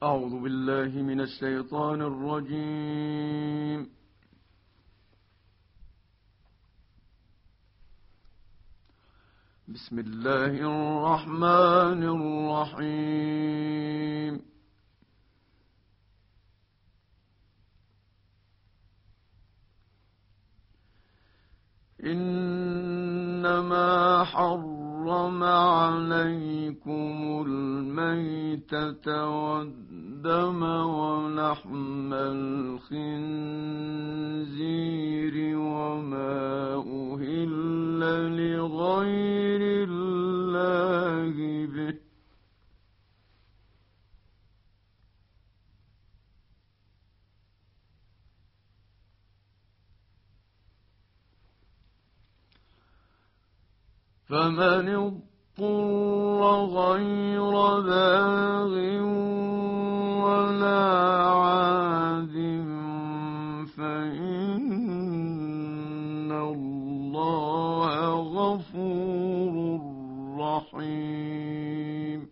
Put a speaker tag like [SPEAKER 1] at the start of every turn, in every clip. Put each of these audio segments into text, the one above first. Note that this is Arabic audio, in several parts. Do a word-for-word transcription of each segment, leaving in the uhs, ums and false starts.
[SPEAKER 1] أعوذ بالله من الشيطان الرجيم. بسم الله الرحمن الرحيم. إنما حرم عليكم الميتة والدم ولحم الخنزير وما أهل لغير الله به فمن اضطر غير باغ ولا عاد فإن الله غفور رحيم.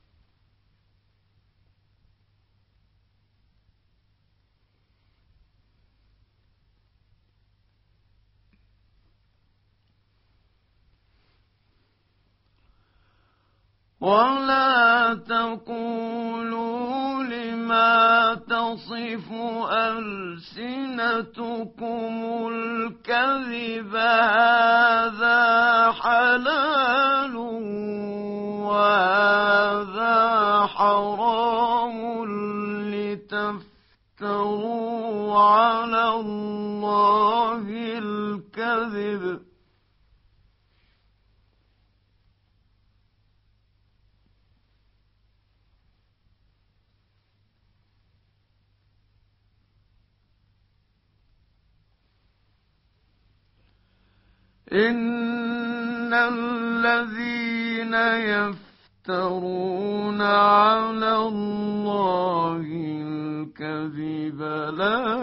[SPEAKER 1] ولا تقولوا لما تصف ألسنتكم الكذب هذا حلال وهذا حرام لتفتروا على الله الكذب إن الذين يفترون على الله الكذب لا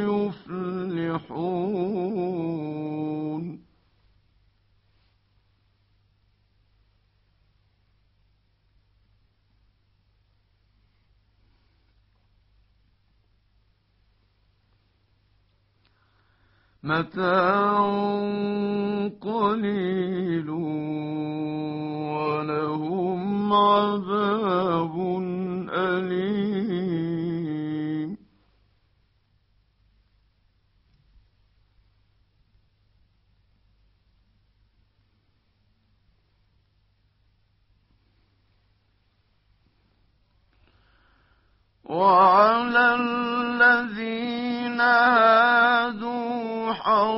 [SPEAKER 1] يفلحون. متاع قليل ولهم عذاب أليم. وعلى الذين هادوا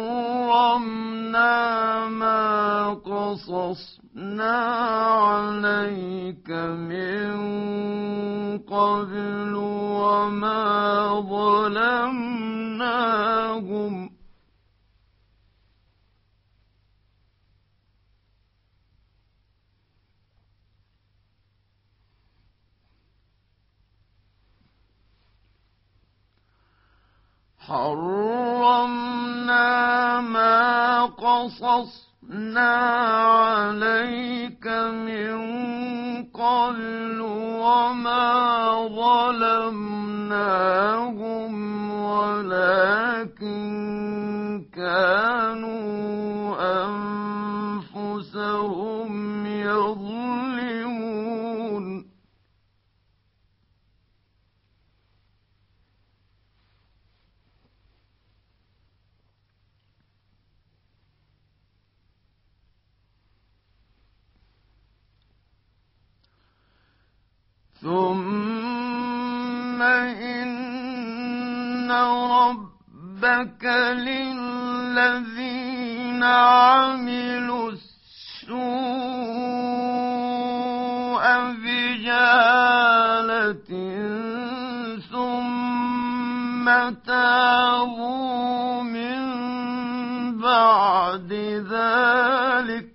[SPEAKER 1] حرمنا ما قصصنا عليك من قبل وما ظلمناهم حرمنا ما قصصنا عليك من قبل وما ظلمناهم ولكن كانوا أنفسهم يظلمون. ثم إن ربك للذين عملوا السوء بجهالة ثم تابوا من بعد ذلك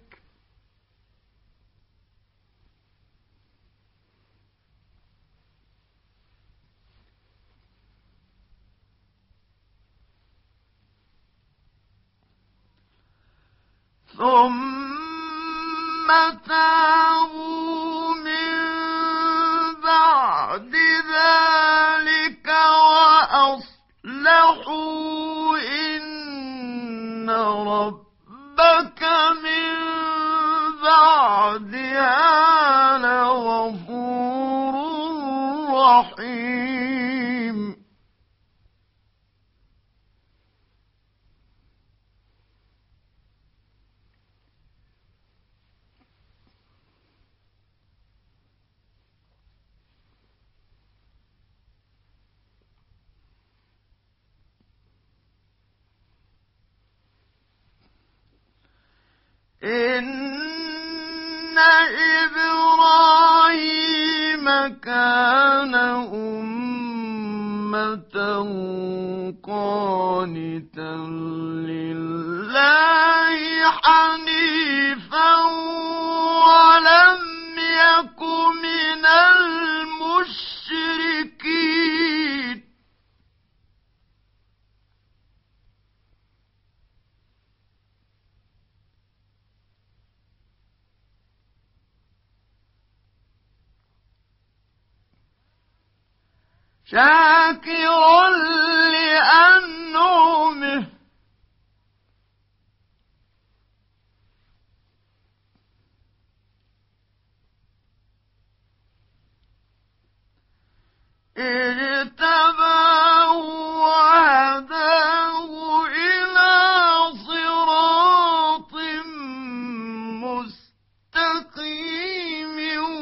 [SPEAKER 1] ثم تابوا من بعد ذلك كان غفور رحيم إن إبراهيم كان أمة قانتا لله حنيفا ولم يك من المشركين شاكرا لأنعمه اجتباه وهداه إلى صراط مستقيم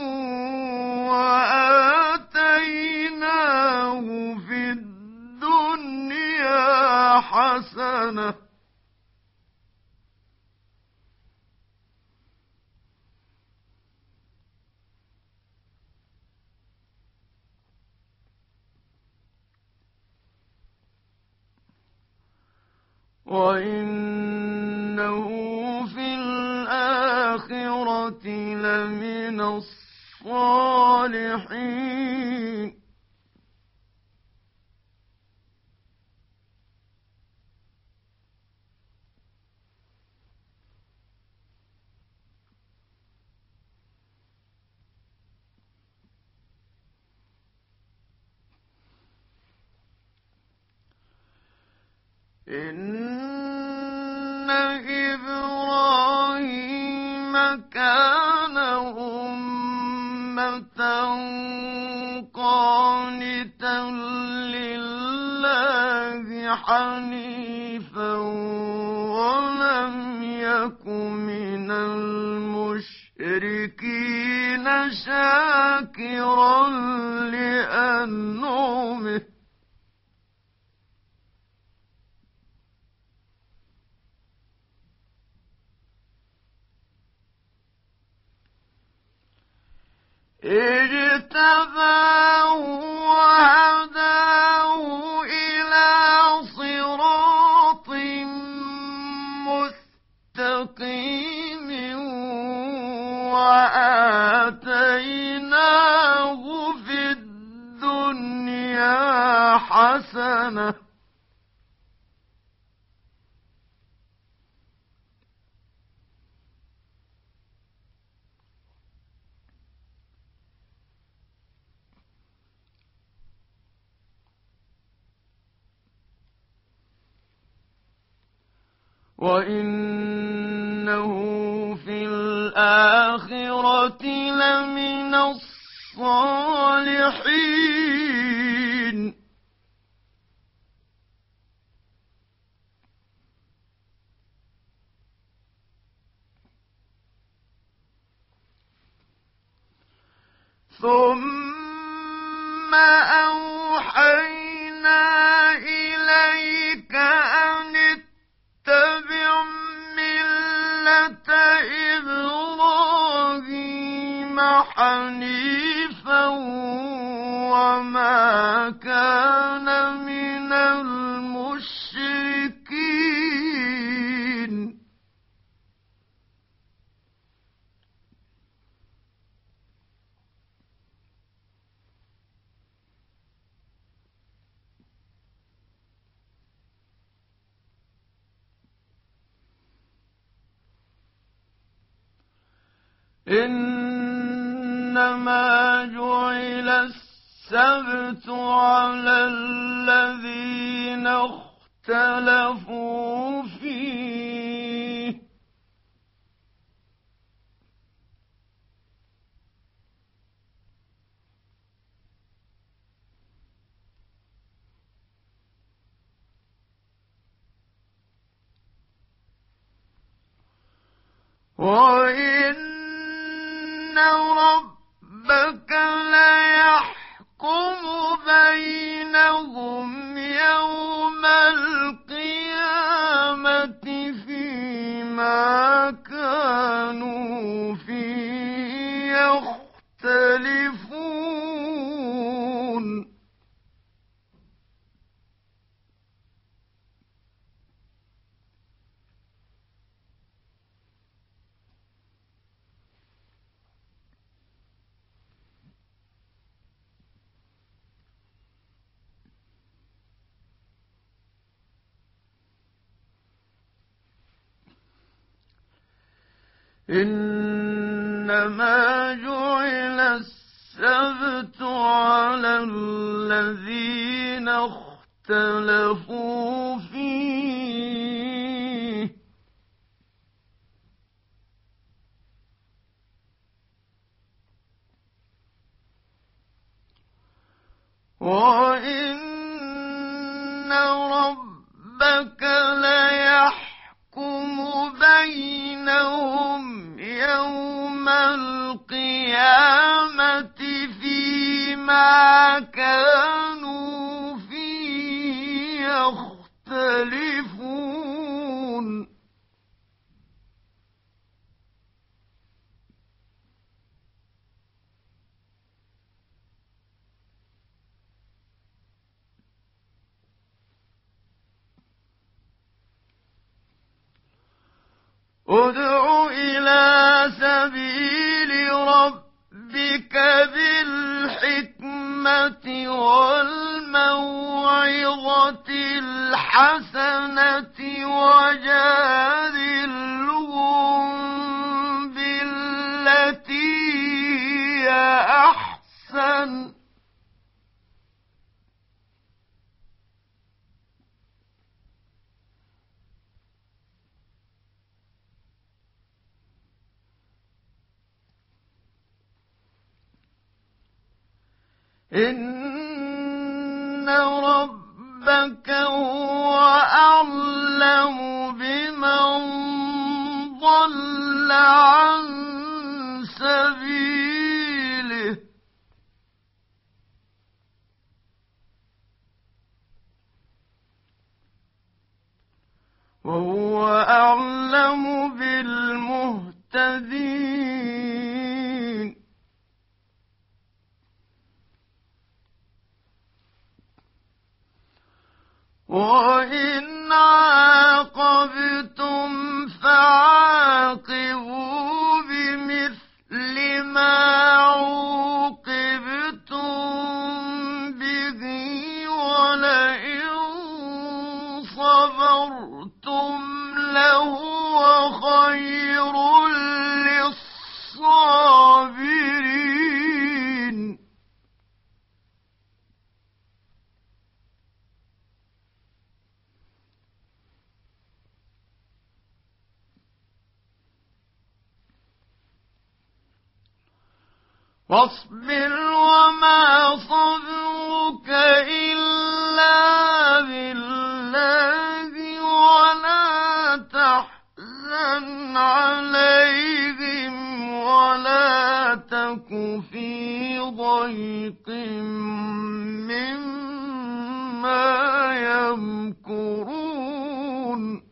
[SPEAKER 1] وآتيناه في الدنيا حسنة وإنه في الآخرة لمن الصالحين إن إبراهيم كان أمة قانتا لله حنيفا ولم يك من المشركين شاكرا لأنعمه اجتباه وهداه إلى صراط مستقيم وآتيناه في الدنيا حسنة وإنه في الآخرة لمن الصالحين ثم أوحينا إليك أن اتبع ملة إبراهيم حنيفا وما كان من المشركين إنما جعل السبت على الذين اختلفوا فيه وإن ربك ليحكم بينهم يوم القيامة فيما كانوا فيه يختلفون إنما جعل السبت على الذين اختلفوا فيه وإن ربك ليحكم بينهم يوم القيامة فيما كانوا فيه يختلفون ادع إلى سبيل ربك بالحكمة والموعظة الحسنة وجادلهم بالتي هي أحسن إن ربك هو أعلم بمن ضل عن سبيله وهو أعلم بالمهتدين وإن عاقبتم فعاقبوا بمثل ما عوقبتم به ولئن صبرتم لهو خير للصابرين واصبر وما صبرك إلا بالله ولا تحزن عليهم ولا تك في ضيق مما يمكرون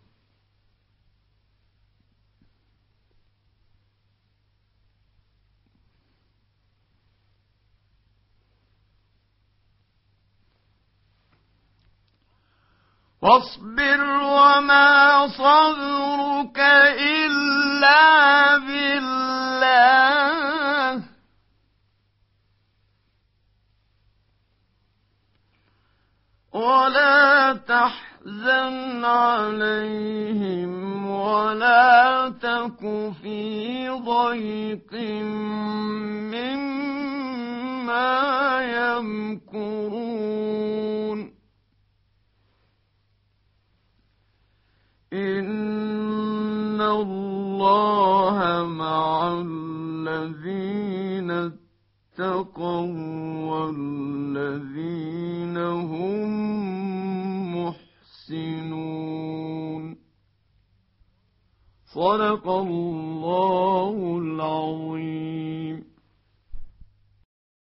[SPEAKER 1] واصبر وما صبرك إلا بالله ولا تحزن عليهم ولا تك في ضيق مما يمكرون إن الله مع الذين اتقوا والذين هم محسنون. صدق الله العظيم.